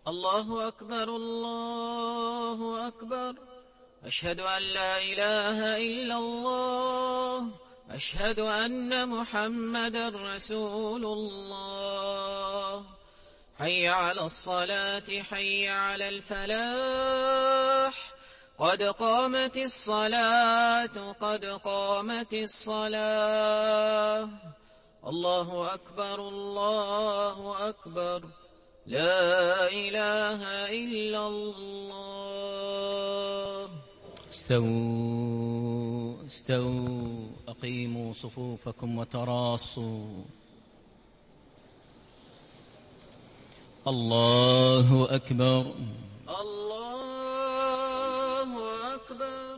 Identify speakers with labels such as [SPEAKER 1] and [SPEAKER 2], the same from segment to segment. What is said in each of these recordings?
[SPEAKER 1] الله أكبر الله أكبر. أشهد أن لا إله إلا الله. أشهد أن محمدا رسول الله. حي على الصلاة حي على الفلاح. قد قامت الصلاة قد قامت الصلاة. الله أكبر الله أكبر. لا إله إلا الله.
[SPEAKER 2] استووا استووا، أقيموا صفوفكم وتراصوا. الله أكبر
[SPEAKER 1] الله أكبر.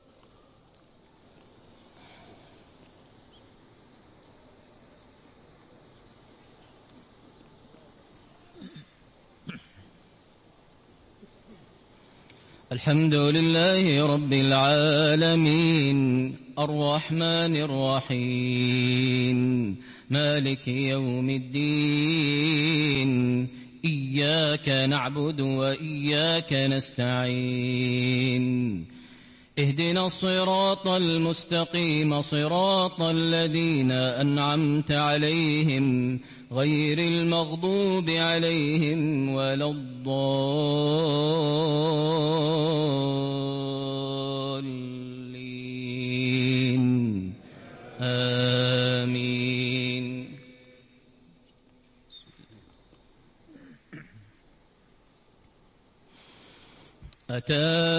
[SPEAKER 2] الحمد لله رب العالمين، الرحمن الرحيم، مالك يوم الدين. إياك نعبد وإياك نستعين. اهدنا الصراط المستقيم، صراط الذين أنعمت عليهم غير المغضوب عليهم ولا الضالين. آمين. أتى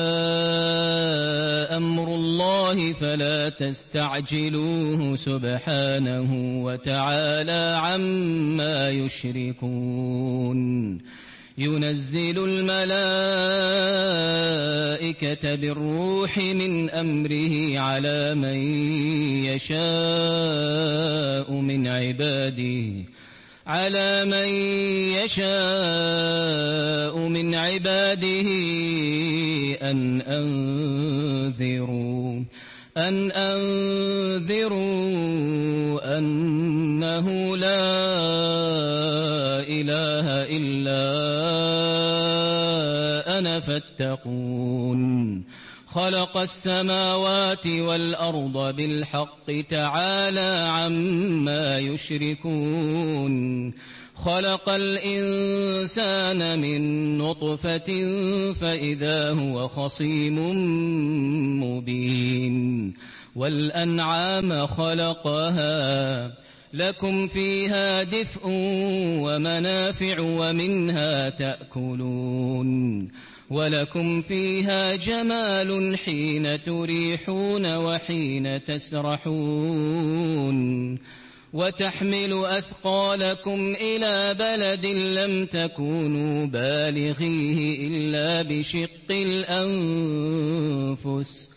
[SPEAKER 2] أمر الله فلا تستعجلوه، سبحانه وتعالى عما يشركون. ينزل الملائكة بالروح من أمره على من يشاء من عباده أن أنذروا أنه لا إله إلا أنا فاتقون. خلق السماوات والأرض بالحق، تعالى عما يشركون. خلق الإنسان من نطفة فإذا هو خصيم مبين. والأنعام خلقها لكم فيها دفء ومنافع ومنها تأكلون. ولكم فيها جمال حين تريحون وحين تسرحون. وتحمل أثقالكم إلى بلد لم تكونوا بالغيه إلا بشق الأنفس،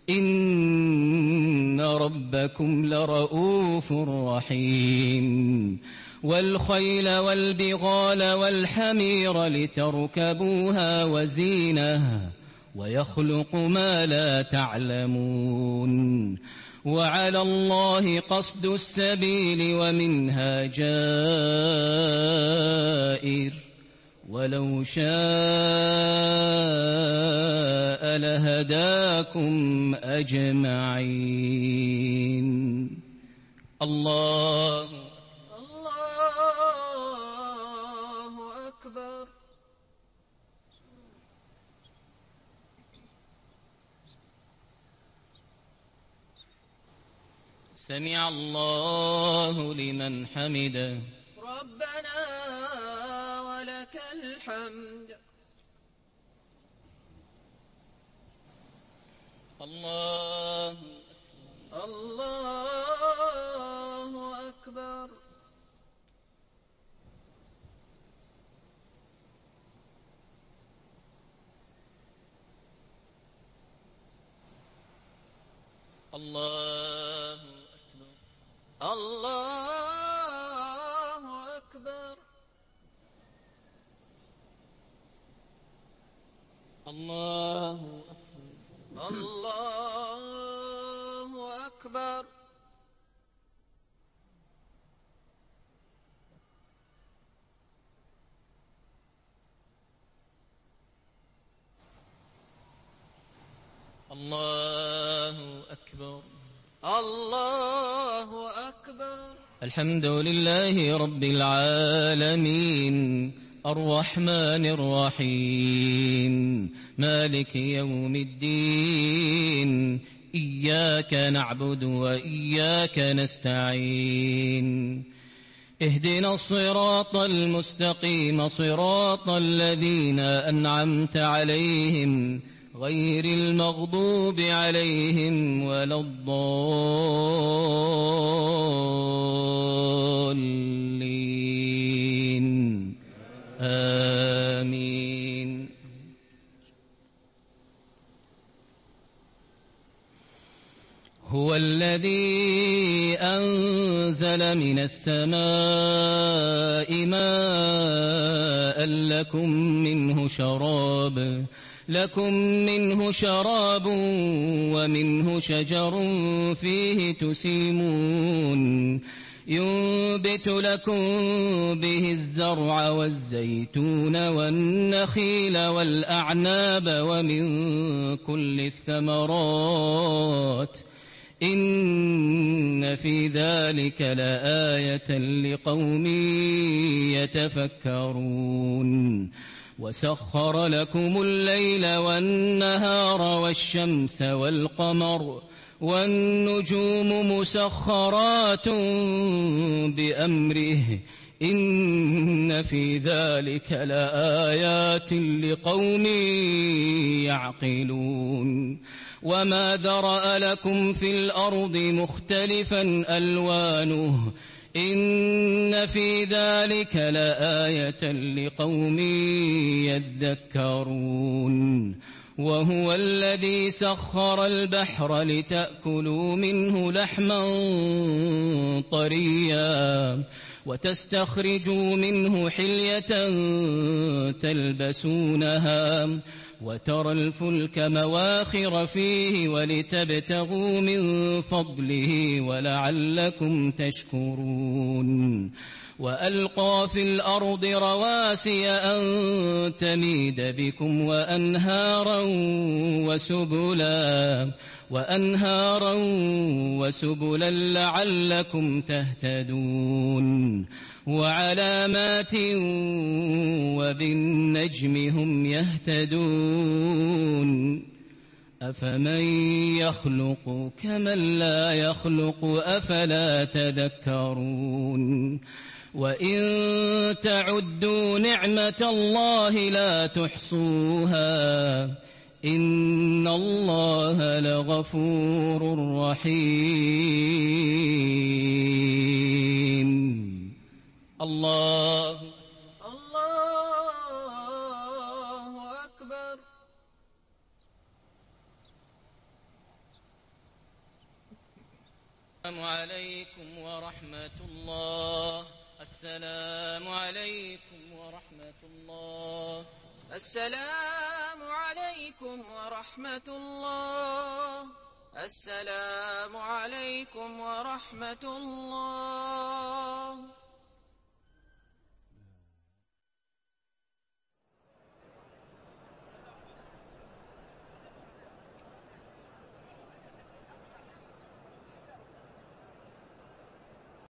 [SPEAKER 2] إن ربكم لرؤوف رحيم. والخيل والبغال والحمير لتركبوها وزينة، ويخلق ما لا تعلمون. وعلى الله قصد السبيل ومنها جائر، ولو شاء لهداكم أجمعين. الله
[SPEAKER 1] أكبر.
[SPEAKER 2] سمع الله لمن حمده.
[SPEAKER 1] ربنا ولك الحمد.
[SPEAKER 2] الله
[SPEAKER 1] أكبر.
[SPEAKER 2] الله أكبر.
[SPEAKER 1] الله أكبر.
[SPEAKER 2] الله أكبر.
[SPEAKER 1] الله أكبر.
[SPEAKER 2] الله أكبر.
[SPEAKER 1] الله أكبر.
[SPEAKER 2] الحمد لله رب العالمين الرحمن الرحيم مالك يوم الدين إياك نعبد وإياك نستعين اهدنا الصراط المستقيم صراط الذين أنعمت عليهم غير المغضوب عليهم ولا الضالين آمين. هو الذي أنزل من السماء ماء لكم منه شراب ومنه شجر فيه تسيمون ينبت لكم به الزرع والزيتون والنخيل والأعناب ومن كل الثمرات إن في ذلك لآية لقوم يتفكرون وسخر لكم الليل والنهار والشمس والقمر والنجوم مسخرات بأمره إن في ذلك لآيات لقوم يعقلون وما ذرأ لكم في الأرض مختلفا ألوانه إن في ذلك لآية لقوم يذكرون وهو الذي سخر البحر لتأكلوا منه لحما طريا وتستخرجوا منه حلية تلبسونها وترى الفلك مواخر فيه ولتبتغوا من فضله ولعلكم تشكرون وألقى في الأرض رواسي أن تميد بكم وأنهارا وسبلا لعلكم تهتدون وعلامات وبالنجم هم يهتدون أفمن يخلق كمن لا يخلق أفلا تذكرون وإن تعدوا نعمة الله لا تحصوها إن الله لغفور رحيم. الله
[SPEAKER 1] أكبر.
[SPEAKER 2] السلام عليكم ورحمة الله. السلام عليكم ورحمة الله.
[SPEAKER 1] السلام عليكم ورحمة الله. السلام عليكم ورحمة الله.